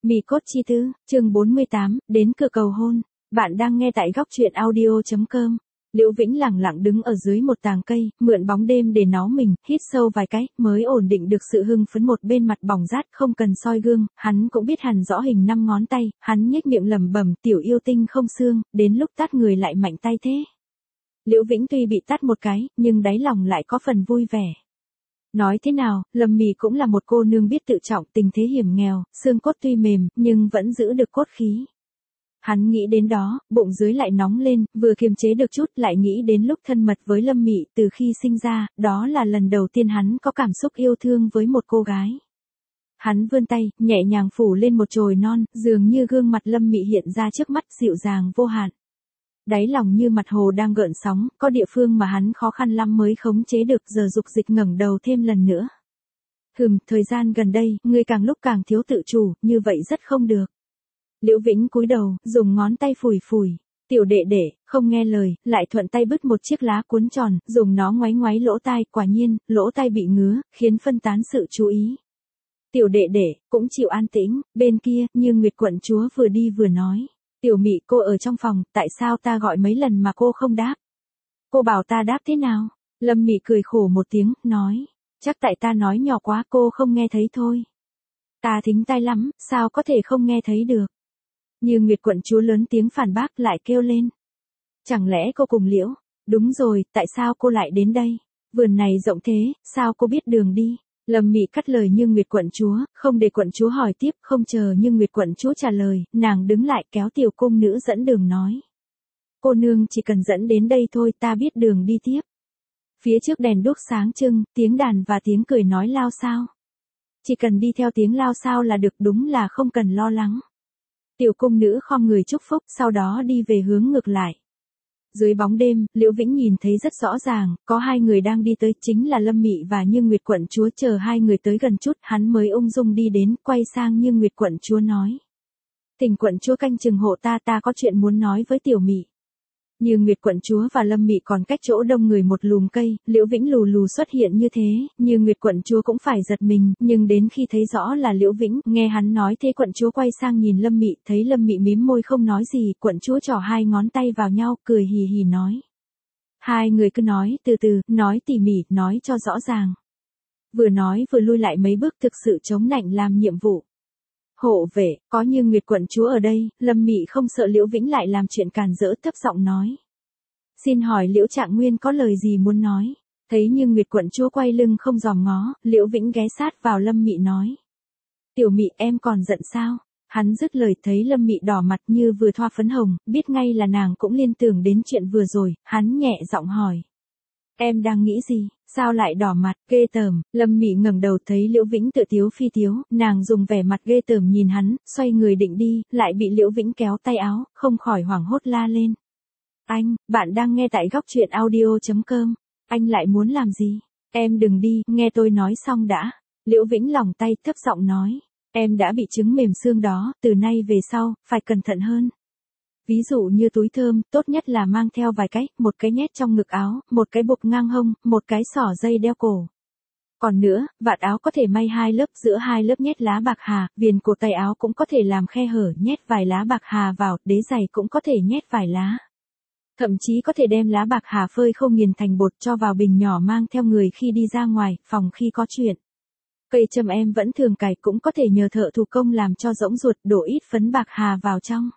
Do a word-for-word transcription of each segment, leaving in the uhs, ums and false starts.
Mì cốt chi tư, chương bốn mươi tám, đến cửa cầu hôn. Bạn đang nghe tại góc truyện audio chấm com. Liễu Vĩnh lẳng lặng đứng ở dưới một tàng cây, mượn bóng đêm để nó mình, hít sâu vài cái, mới ổn định được sự hưng phấn một bên mặt bỏng rát không cần soi gương, hắn cũng biết hẳn rõ hình năm ngón tay, hắn nhếch miệng lẩm bẩm tiểu yêu tinh không xương, đến lúc tát người lại mạnh tay thế. Liễu Vĩnh tuy bị tát một cái, nhưng đáy lòng lại có phần vui vẻ. Nói thế nào, Lâm Mị cũng là một cô nương biết tự trọng, tình thế hiểm nghèo, xương cốt tuy mềm, nhưng vẫn giữ được cốt khí. Hắn nghĩ đến đó, bụng dưới lại nóng lên, vừa kiềm chế được chút lại nghĩ đến lúc thân mật với Lâm Mị từ khi sinh ra, đó là lần đầu tiên hắn có cảm xúc yêu thương với một cô gái. Hắn vươn tay, nhẹ nhàng phủ lên một chồi non, dường như gương mặt Lâm Mị hiện ra trước mắt dịu dàng vô hạn. Đáy lòng như mặt hồ đang gợn sóng, có địa phương mà hắn khó khăn lắm mới khống chế được, giờ dục dịch ngẩng đầu thêm lần nữa. Hừm, thời gian gần đây, ngươi càng lúc càng thiếu tự chủ, như vậy rất không được. Liễu Vĩnh cúi đầu, dùng ngón tay phủi phủi. Tiểu đệ đệ, không nghe lời, lại thuận tay bứt một chiếc lá cuốn tròn, dùng nó ngoáy ngoáy lỗ tai, quả nhiên, lỗ tai bị ngứa, khiến phân tán sự chú ý. Tiểu đệ đệ, cũng chịu an tĩnh, bên kia, như Nguyệt quận chúa vừa đi vừa nói. Tiểu Mị, cô ở trong phòng, tại sao ta gọi mấy lần mà cô không đáp? Cô bảo ta đáp thế nào? Lâm Mị cười khổ một tiếng, nói. Chắc tại ta nói nhỏ quá cô không nghe thấy thôi. Ta thính tai lắm, sao có thể không nghe thấy được? Như Nguyệt quận chúa lớn tiếng phản bác lại kêu lên. Chẳng lẽ cô cùng Liễu? Đúng rồi, tại sao cô lại đến đây? Vườn này rộng thế, sao cô biết đường đi? Lâm Mị cắt lời Như Nguyệt quận chúa, không để quận chúa hỏi tiếp, không chờ Như Nguyệt quận chúa trả lời, nàng đứng lại kéo tiểu cung nữ dẫn đường nói. Cô nương chỉ cần dẫn đến đây thôi, ta biết đường đi tiếp. Phía trước đèn đuốc sáng trưng, tiếng đàn và tiếng cười nói lao xao. Chỉ cần đi theo tiếng lao xao là được, đúng là không cần lo lắng. Tiểu cung nữ khom người chúc phúc, sau đó đi về hướng ngược lại. Dưới bóng đêm, Liễu Vĩnh nhìn thấy rất rõ ràng, có hai người đang đi tới, chính là Lâm Mị và Như Nguyệt quận chúa. Chờ hai người tới gần chút, hắn mới ung dung đi đến, quay sang Như Nguyệt quận chúa nói. Thỉnh quận chúa canh chừng hộ ta, ta có chuyện muốn nói với tiểu Mị. Như Nguyệt quận chúa và Lâm Mị còn cách chỗ đông người một lùm cây, Liễu Vĩnh lù lù xuất hiện như thế, Như Nguyệt quận chúa cũng phải giật mình, nhưng đến khi thấy rõ là Liễu Vĩnh, nghe hắn nói thế quận chúa quay sang nhìn Lâm Mị, thấy Lâm Mị mím môi không nói gì, quận chúa trỏ hai ngón tay vào nhau, cười hì hì nói. Hai người cứ nói từ từ, nói tỉ mỉ, nói cho rõ ràng. Vừa nói vừa lui lại mấy bước, thực sự chống nạnh làm nhiệm vụ. Hộ vệ, có Như Nguyệt quận chúa ở đây, Lâm Mị không sợ Liễu Vĩnh lại làm chuyện càn rỡ, thấp giọng nói. Xin hỏi Liễu Trạng Nguyên có lời gì muốn nói? Thấy Như Nguyệt quận chúa quay lưng không dòm ngó, Liễu Vĩnh ghé sát vào Lâm Mị nói. Tiểu Mị, em còn giận sao? Hắn dứt lời thấy Lâm Mị đỏ mặt như vừa thoa phấn hồng, biết ngay là nàng cũng liên tưởng đến chuyện vừa rồi, hắn nhẹ giọng hỏi. Em đang nghĩ gì, sao lại đỏ mặt, ghê tởm? Lâm Mị ngẩng đầu thấy Liễu Vĩnh tự tiếu phi tiếu, nàng dùng vẻ mặt ghê tởm nhìn hắn, xoay người định đi, lại bị Liễu Vĩnh kéo tay áo, không khỏi hoảng hốt la lên. Anh, bạn đang nghe tại góc truyện audio chấm com, anh lại muốn làm gì? Em đừng đi, nghe tôi nói xong đã. Liễu Vĩnh lòng tay thấp giọng nói, em đã bị chứng mềm xương đó, từ nay về sau, phải cẩn thận hơn. Ví dụ như túi thơm, tốt nhất là mang theo vài cái, một cái nhét trong ngực áo, một cái buộc ngang hông, một cái xỏ dây đeo cổ. Còn nữa, vạt áo có thể may hai lớp, giữa hai lớp nhét lá bạc hà, viền cổ tay áo cũng có thể làm khe hở, nhét vài lá bạc hà vào, đế giày cũng có thể nhét vài lá. Thậm chí có thể đem lá bạc hà phơi khô nghiền thành bột cho vào bình nhỏ mang theo người khi đi ra ngoài, phòng khi có chuyện. Cây châm em vẫn thường cài cũng có thể nhờ thợ thủ công làm cho rỗng ruột, đổ ít phấn bạc hà vào trong.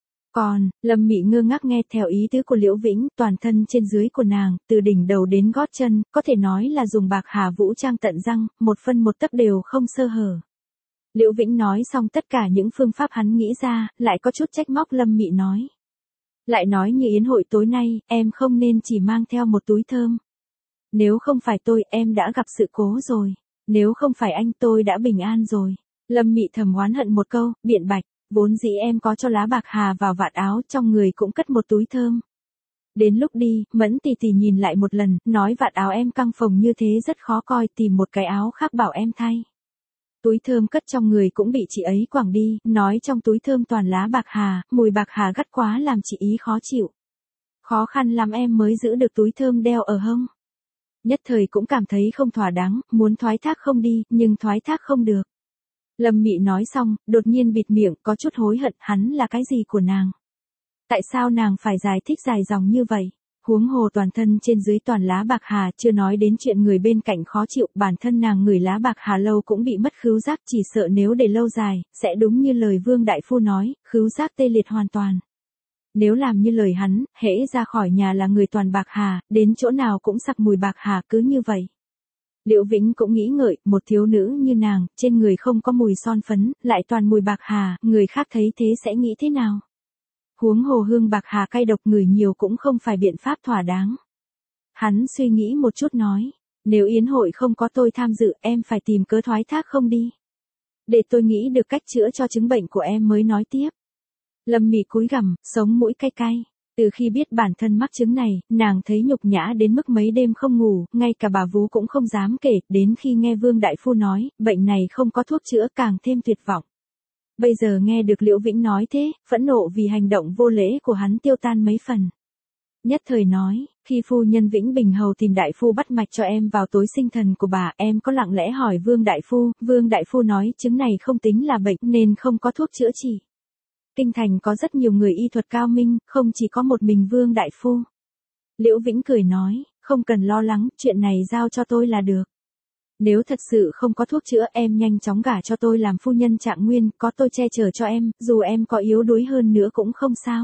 Còn, Lâm Mị ngơ ngác nghe theo ý tứ của Liễu Vĩnh, toàn thân trên dưới của nàng, từ đỉnh đầu đến gót chân, có thể nói là dùng bạc hà vũ trang tận răng, một phân một tấc đều không sơ hở. Liễu Vĩnh nói xong tất cả những phương pháp hắn nghĩ ra, lại có chút trách móc Lâm Mị nói. Lại nói như yến hội tối nay, em không nên chỉ mang theo một túi thơm. Nếu không phải tôi, em đã gặp sự cố rồi. Nếu không phải anh, tôi đã bình an rồi. Lâm Mị thầm oán hận một câu, biện bạch. Vốn dĩ em có cho lá bạc hà vào vạt áo, trong người cũng cất một túi thơm. Đến lúc đi, Mẫn tỉ tỉ nhìn lại một lần, nói vạt áo em căng phồng như thế rất khó coi, tìm một cái áo khác bảo em thay. Túi thơm cất trong người cũng bị chị ấy quẳng đi, nói trong túi thơm toàn lá bạc hà, mùi bạc hà gắt quá làm chị ý khó chịu. Khó khăn lắm em mới giữ được túi thơm đeo ở hông. Nhất thời cũng cảm thấy không thỏa đáng, muốn thoái thác không đi, nhưng thoái thác không được. Lâm Mị nói xong, đột nhiên bịt miệng, có chút hối hận, hắn là cái gì của nàng? Tại sao nàng phải giải thích dài dòng như vậy? Huống hồ toàn thân trên dưới toàn lá bạc hà, chưa nói đến chuyện người bên cạnh khó chịu, bản thân nàng ngửi lá bạc hà lâu cũng bị mất khứu giác, chỉ sợ nếu để lâu dài, sẽ đúng như lời Vương Đại Phu nói, khứu giác tê liệt hoàn toàn. Nếu làm như lời hắn, hễ ra khỏi nhà là người toàn bạc hà, đến chỗ nào cũng sặc mùi bạc hà cứ như vậy. Liễu Vĩnh cũng nghĩ ngợi, một thiếu nữ như nàng, trên người không có mùi son phấn, lại toàn mùi bạc hà, người khác thấy thế sẽ nghĩ thế nào? Huống hồ hương bạc hà cay độc ngửi nhiều cũng không phải biện pháp thỏa đáng. Hắn suy nghĩ một chút nói, nếu yến hội không có tôi tham dự em phải tìm cớ thoái thác không đi. Để tôi nghĩ được cách chữa cho chứng bệnh của em mới nói tiếp. Lâm Mị cúi gằm, sống mũi cay cay. Từ khi biết bản thân mắc chứng này, nàng thấy nhục nhã đến mức mấy đêm không ngủ, ngay cả bà vú cũng không dám kể, đến khi nghe Vương Đại Phu nói, bệnh này không có thuốc chữa càng thêm tuyệt vọng. Bây giờ nghe được Liễu Vĩnh nói thế, phẫn nộ vì hành động vô lễ của hắn tiêu tan mấy phần. Nhất thời nói, khi phu nhân Vĩnh Bình Hầu tìm Đại Phu bắt mạch cho em vào tối sinh thần của bà, em có lặng lẽ hỏi Vương Đại Phu, Vương Đại Phu nói chứng này không tính là bệnh nên không có thuốc chữa trị. Kinh thành có rất nhiều người y thuật cao minh, không chỉ có một mình Vương Đại Phu. Liễu Vĩnh cười nói, không cần lo lắng, chuyện này giao cho tôi là được. Nếu thật sự không có thuốc chữa em nhanh chóng gả cho tôi làm phu nhân Trạng Nguyên, có tôi che chở cho em, dù em có yếu đuối hơn nữa cũng không sao.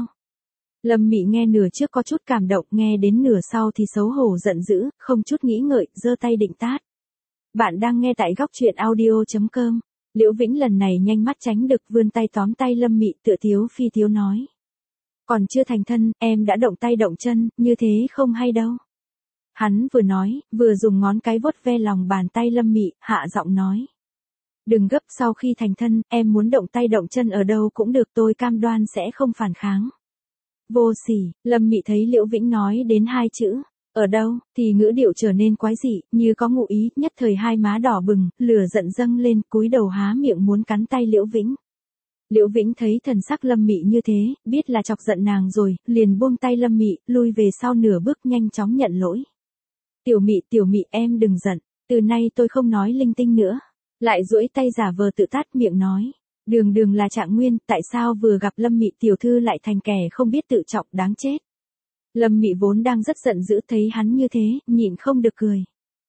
Lâm Mị nghe nửa trước có chút cảm động, nghe đến nửa sau thì xấu hổ giận dữ, không chút nghĩ ngợi, giơ tay định tát. Bạn đang nghe tại góc truyện audio chấm com. Liễu Vĩnh lần này nhanh mắt tránh được, vươn tay tóm tay Lâm Mị, tựa thiếu phi thiếu nói. Còn chưa thành thân, em đã động tay động chân, như thế không hay đâu. Hắn vừa nói, vừa dùng ngón cái vuốt ve lòng bàn tay Lâm Mị, hạ giọng nói. Đừng gấp, sau khi thành thân, em muốn động tay động chân ở đâu cũng được, tôi cam đoan sẽ không phản kháng. Vô sỉ, Lâm Mị thấy Liễu Vĩnh nói đến hai chữ, ở đâu, thì ngữ điệu trở nên quái dị, như có ngụ ý, nhất thời hai má đỏ bừng, lửa giận dâng lên, cúi đầu há miệng muốn cắn tay Liễu Vĩnh. Liễu Vĩnh thấy thần sắc Lâm Mị như thế, biết là chọc giận nàng rồi, liền buông tay Lâm Mị, lui về sau nửa bước nhanh chóng nhận lỗi. Tiểu Mị, Tiểu Mị em đừng giận, từ nay tôi không nói linh tinh nữa. Lại duỗi tay giả vờ tự tát miệng nói. Đường đường là Trạng Nguyên, tại sao vừa gặp Lâm Mị tiểu thư lại thành kẻ không biết tự trọng, đáng chết. Lâm Mị vốn đang rất giận dữ thấy hắn như thế, nhịn không được cười.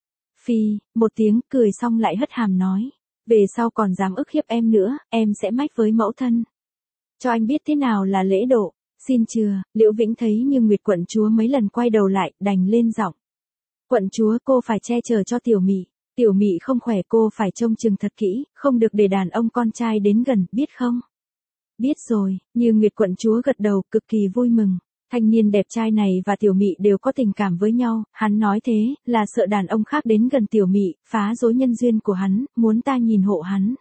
Phi, một tiếng, cười xong lại hất hàm nói. Về sau còn dám ức hiếp em nữa, em sẽ mách với mẫu thân. Cho anh biết thế nào là lễ độ, xin chừa. Liễu Vĩnh thấy như Nguyệt quận chúa mấy lần quay đầu lại, đành lên giọng. Quận chúa, cô phải che chở cho Tiểu Mị. Tiểu Mị không khỏe, cô phải trông chừng thật kỹ, không được để đàn ông con trai đến gần, biết không? Biết rồi, như Nguyệt quận chúa gật đầu, cực kỳ vui mừng. Thanh niên đẹp trai này và Tiểu Mị đều có tình cảm với nhau, hắn nói thế, là sợ đàn ông khác đến gần Tiểu Mị, phá rối nhân duyên của hắn, muốn ta nhìn hộ hắn.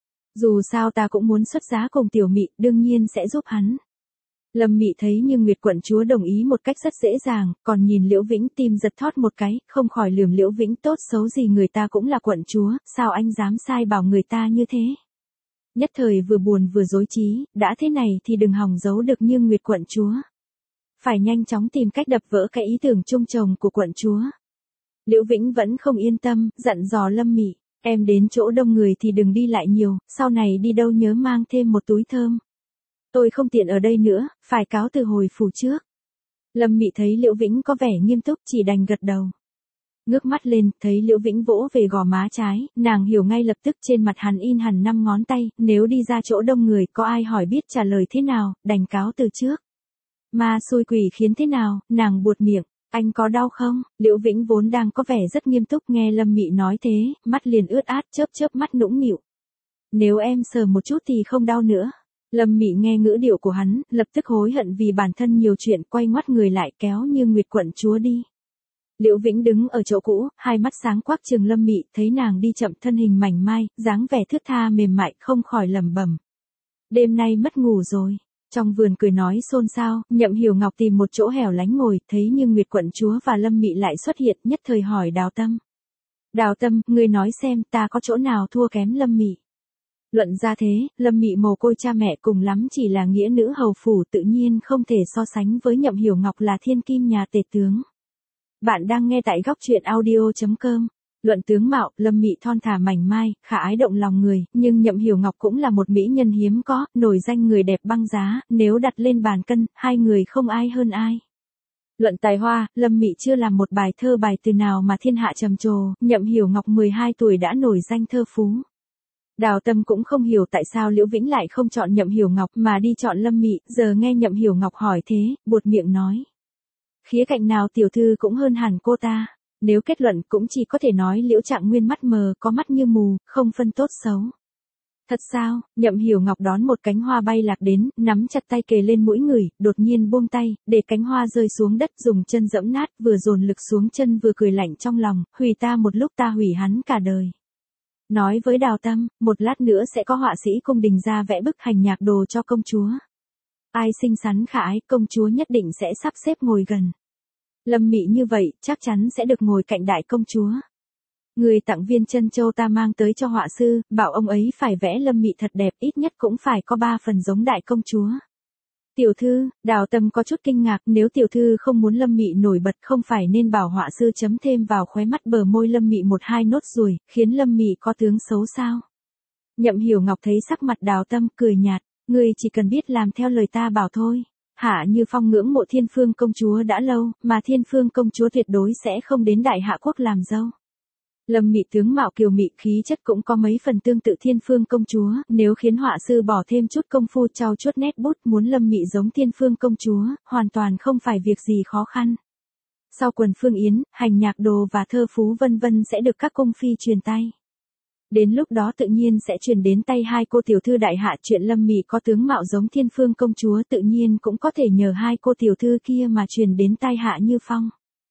Dù sao ta cũng muốn xuất giá cùng Tiểu Mị, đương nhiên sẽ giúp hắn. Lâm Mị thấy như Nguyệt quận chúa đồng ý một cách rất dễ dàng, còn nhìn Liễu Vĩnh tim giật thót một cái, không khỏi lườm Liễu Vĩnh, tốt xấu gì người ta cũng là quận chúa, sao anh dám sai bảo người ta như thế? Nhất thời vừa buồn vừa dối trí, đã thế này thì đừng hòng giấu được như Nguyệt quận chúa. Phải nhanh chóng tìm cách đập vỡ cái ý tưởng chung chồng của quận chúa. Liễu Vĩnh vẫn không yên tâm, dặn dò Lâm Mị, em đến chỗ đông người thì đừng đi lại nhiều, sau này đi đâu nhớ mang thêm một túi thơm. Tôi không tiện ở đây nữa, phải cáo từ hồi phủ trước. Lâm Mị thấy Liễu Vĩnh có vẻ nghiêm túc, chỉ đành gật đầu. Ngước mắt lên, thấy Liễu Vĩnh vỗ về gò má trái, nàng hiểu ngay lập tức trên mặt hắn in hẳn năm ngón tay, nếu đi ra chỗ đông người có ai hỏi biết trả lời thế nào, đành cáo từ trước. Ma xui quỷ khiến thế nào, nàng buột miệng, anh có đau không? Liễu Vĩnh vốn đang có vẻ rất nghiêm túc, nghe Lâm Mị nói thế, mắt liền ướt át, chớp chớp mắt nũng nịu. Nếu em sờ một chút thì không đau nữa. Lâm Mị nghe ngữ điệu của hắn, lập tức hối hận vì bản thân nhiều chuyện, quay ngoắt người lại kéo như Nguyệt quận chúa đi. Liễu Vĩnh đứng ở chỗ cũ, hai mắt sáng quắc trừng Lâm Mị, thấy nàng đi chậm thân hình mảnh mai, dáng vẻ thướt tha mềm mại, không khỏi lẩm bẩm. Đêm nay mất ngủ rồi. Trong vườn cười nói xôn xao, Nhậm Hiểu Ngọc tìm một chỗ hẻo lánh ngồi, thấy như Nguyệt quận chúa và Lâm Mị lại xuất hiện, nhất thời hỏi Đào Tâm. Đào Tâm, ngươi nói xem ta có chỗ nào thua kém Lâm Mị. Luận ra thế, Lâm Mị mồ côi cha mẹ cùng lắm chỉ là nghĩa nữ hầu phủ, tự nhiên không thể so sánh với Nhậm Hiểu Ngọc là thiên kim nhà tể tướng. Bạn đang nghe tại góc truyện audio chấm com. Luận tướng mạo, Lâm Mị thon thả mảnh mai, khả ái động lòng người, nhưng Nhậm Hiểu Ngọc cũng là một mỹ nhân hiếm có, nổi danh người đẹp băng giá, nếu đặt lên bàn cân, hai người không ai hơn ai. Luận tài hoa, Lâm Mị chưa làm một bài thơ bài từ nào mà thiên hạ trầm trồ, Nhậm Hiểu Ngọc mười hai tuổi đã nổi danh thơ phú. Đào Tâm cũng không hiểu tại sao Liễu Vĩnh lại không chọn Nhậm Hiểu Ngọc mà đi chọn Lâm Mị, giờ nghe Nhậm Hiểu Ngọc hỏi thế, buột miệng nói. Khía cạnh nào tiểu thư cũng hơn hẳn cô ta, nếu kết luận cũng chỉ có thể nói Liễu Trạng Nguyên mắt mờ, có mắt như mù, không phân tốt xấu. Thật sao? Nhậm Hiểu Ngọc đón một cánh hoa bay lạc đến, nắm chặt tay kề lên mũi người, đột nhiên buông tay, để cánh hoa rơi xuống đất, dùng chân dẫm nát, vừa dồn lực xuống chân vừa cười lạnh trong lòng, hủy ta một lúc ta hủy hắn cả đời. Nói với Đào Tâm, một lát nữa sẽ có họa sĩ cung đình ra vẽ bức hành nhạc đồ cho công chúa. Ai xinh xắn khả ái, công chúa nhất định sẽ sắp xếp ngồi gần. Lâm Mị như vậy, chắc chắn sẽ được ngồi cạnh đại công chúa. Người tặng viên chân châu ta mang tới cho họa sư, bảo ông ấy phải vẽ Lâm Mị thật đẹp, ít nhất cũng phải có ba phần giống đại công chúa. Tiểu thư, Đào Tâm có chút kinh ngạc, nếu tiểu thư không muốn Lâm Mị nổi bật không phải nên bảo họa sư chấm thêm vào khóe mắt bờ môi Lâm Mị một hai nốt ruồi, khiến Lâm Mị có tướng xấu sao? Nhậm Hiểu Ngọc thấy sắc mặt Đào Tâm, cười nhạt, ngươi chỉ cần biết làm theo lời ta bảo thôi. Hạ Như Phong ngưỡng mộ Thiên Phương công chúa đã lâu, mà Thiên Phương công chúa tuyệt đối sẽ không đến Đại Hạ quốc làm dâu. Lâm Mị tướng mạo kiều mị, khí chất cũng có mấy phần tương tự Thiên Phương công chúa, nếu khiến họa sư bỏ thêm chút công phu trau chuốt nét bút muốn Lâm Mị giống Thiên Phương công chúa, hoàn toàn không phải việc gì khó khăn. Sau quần phương yến, hành nhạc đồ và thơ phú vân vân sẽ được các cung phi truyền tay. Đến lúc đó tự nhiên sẽ truyền đến tay hai cô tiểu thư đại hạ, chuyện Lâm Mị có tướng mạo giống Thiên Phương công chúa tự nhiên cũng có thể nhờ hai cô tiểu thư kia mà truyền đến tai Hạ Như Phong.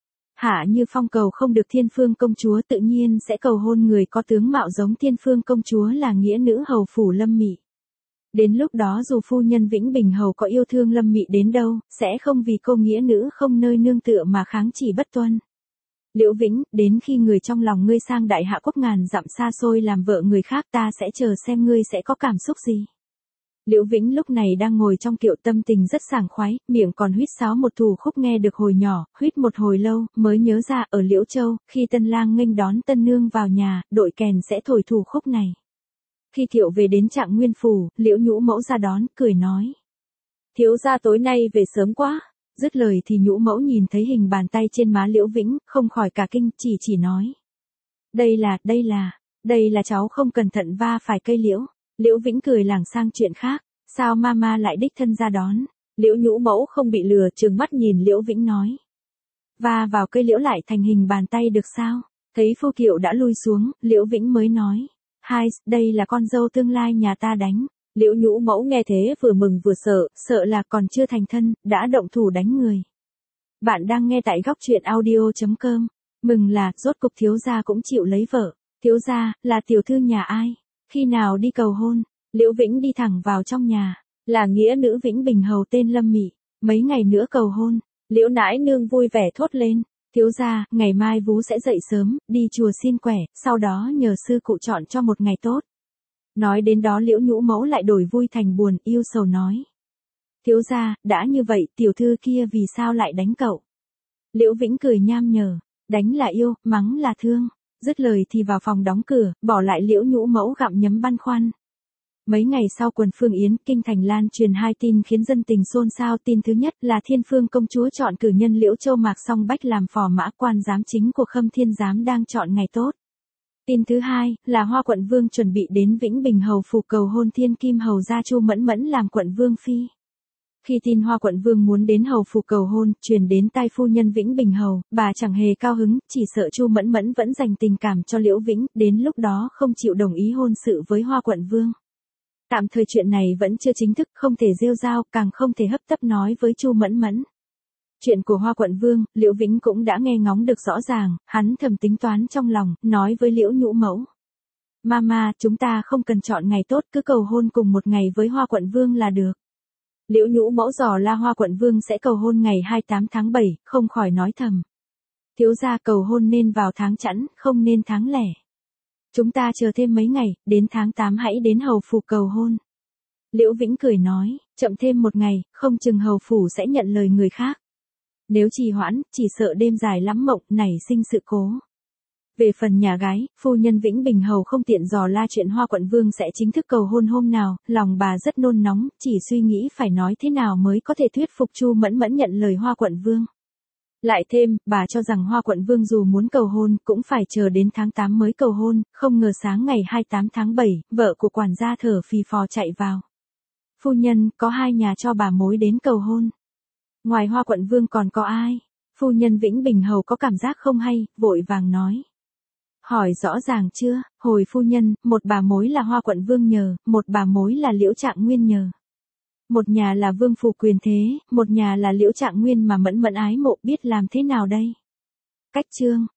Hạ Như Phong cầu không được Thiên Phương công chúa tự nhiên sẽ cầu hôn người có tướng mạo giống Thiên Phương công chúa là nghĩa nữ hầu phủ Lâm Mị. Đến lúc đó dù phu nhân Vĩnh Bình hầu có yêu thương Lâm Mị đến đâu, sẽ không vì cô nghĩa nữ không nơi nương tựa mà kháng chỉ bất tuân. Liễu Vĩnh, đến khi người trong lòng ngươi sang Đại Hạ quốc ngàn dặm xa xôi làm vợ người khác ta sẽ chờ xem ngươi sẽ có cảm xúc gì. Liễu Vĩnh lúc này đang ngồi trong kiệu, tâm tình rất sảng khoái, miệng còn huýt sáo một thủ khúc nghe được hồi nhỏ, huýt một hồi lâu, mới nhớ ra ở Liễu Châu, khi tân lang nghênh đón tân nương vào nhà, đội kèn sẽ thổi thủ khúc này. Khi Thiệu về đến Trạng Nguyên phủ, Liễu Nhũ Mẫu ra đón, cười nói. Thiếu gia tối nay về sớm quá. Dứt lời thì Nhũ Mẫu nhìn thấy hình bàn tay trên má Liễu Vĩnh, không khỏi cả kinh, chỉ chỉ nói. Đây là, đây là, đây là cháu không cẩn thận va phải cây liễu. Liễu Vĩnh cười lảng sang chuyện khác, sao mama lại đích thân ra đón. Liễu Nhũ Mẫu không bị lừa, trừng mắt nhìn Liễu Vĩnh nói. Va vào cây liễu lại thành hình bàn tay được sao? Thấy phu kiệu đã lui xuống, Liễu Vĩnh mới nói. Hai, đây là con dâu tương lai nhà ta đánh. Liễu Nhũ Mẫu nghe thế vừa mừng vừa sợ, sợ là còn chưa thành thân, đã động thủ đánh người. Bạn đang nghe tại góc truyện audio chấm com. Mừng là, rốt cục thiếu gia cũng chịu lấy vợ. Thiếu gia, là tiểu thư nhà ai? Khi nào đi cầu hôn? Liễu Vĩnh đi thẳng vào trong nhà. Là nghĩa nữ Vĩnh Bình hầu tên Lâm Mị. Mấy ngày nữa cầu hôn. Liễu nãi nương vui vẻ thốt lên. Thiếu gia, ngày mai vú sẽ dậy sớm, đi chùa xin quẻ, sau đó nhờ sư cụ chọn cho một ngày tốt. Nói đến đó Liễu Nhũ Mẫu lại đổi vui thành buồn, yêu sầu nói. Thiếu gia, đã như vậy, tiểu thư kia vì sao lại đánh cậu? Liễu Vĩnh cười nham nhở, đánh là yêu, mắng là thương. Dứt lời thì vào phòng đóng cửa, bỏ lại Liễu Nhũ Mẫu gặm nhấm băn khoăn. Mấy ngày sau quần phương yến, kinh thành lan truyền hai tin khiến dân tình xôn xao. Tin thứ nhất là Thiên Phương công chúa chọn cử nhân Liễu Châu Mạc Song Bách làm phò mã, quan giám chính của Khâm Thiên giám đang chọn ngày tốt. Tin thứ hai là Hoa quận vương chuẩn bị đến Vĩnh Bình hầu phủ cầu hôn Thiên Kim hầu gia Chu Mẫn Mẫn làm quận vương phi. Khi tin Hoa quận vương muốn đến hầu phủ cầu hôn, truyền đến tai phu nhân Vĩnh Bình hầu, bà chẳng hề cao hứng, chỉ sợ Chu Mẫn Mẫn vẫn dành tình cảm cho Liễu Vĩnh, đến lúc đó không chịu đồng ý hôn sự với Hoa quận vương. Tạm thời chuyện này vẫn chưa chính thức, không thể rêu rao, càng không thể hấp tấp nói với Chu Mẫn Mẫn. Chuyện của Hoa quận vương, Liễu Vĩnh cũng đã nghe ngóng được rõ ràng, hắn thầm tính toán trong lòng, nói với Liễu Nhũ Mẫu. Mama, chúng ta không cần chọn ngày tốt, cứ cầu hôn cùng một ngày với Hoa quận vương là được. Liễu Nhũ Mẫu dò la Hoa quận vương sẽ cầu hôn ngày hai mươi tám tháng bảy, không khỏi nói thầm. Thiếu gia, cầu hôn nên vào tháng chẵn, không nên tháng lẻ. Chúng ta chờ thêm mấy ngày, đến tháng tám hãy đến hầu phủ cầu hôn. Liễu Vĩnh cười nói, chậm thêm một ngày, không chừng hầu phủ sẽ nhận lời người khác. Nếu trì hoãn, chỉ sợ đêm dài lắm mộng, nảy sinh sự cố. Về phần nhà gái, phu nhân Vĩnh Bình Hầu không tiện dò la chuyện Hoa Quận Vương sẽ chính thức cầu hôn hôm nào, lòng bà rất nôn nóng, chỉ suy nghĩ phải nói thế nào mới có thể thuyết phục Chu Mẫn Mẫn nhận lời Hoa Quận Vương. Lại thêm, bà cho rằng Hoa Quận Vương dù muốn cầu hôn, cũng phải chờ đến tháng tám mới cầu hôn, không ngờ sáng ngày hai mươi tám tháng bảy, vợ của quản gia thở phì phò chạy vào. Phu nhân, có hai nhà cho bà mối đến cầu hôn. Ngoài Hoa Quận Vương còn có ai? Phu nhân Vĩnh Bình Hầu có cảm giác không hay, vội vàng nói. Hỏi rõ ràng chưa, hồi phu nhân, một bà mối là Hoa Quận Vương nhờ, một bà mối là Liễu Trạng Nguyên nhờ. Một nhà là Vương Phủ Quyền Thế, một nhà là Liễu Trạng Nguyên mà Mẫn Mẫn ái mộ, biết làm thế nào đây? Cách chương,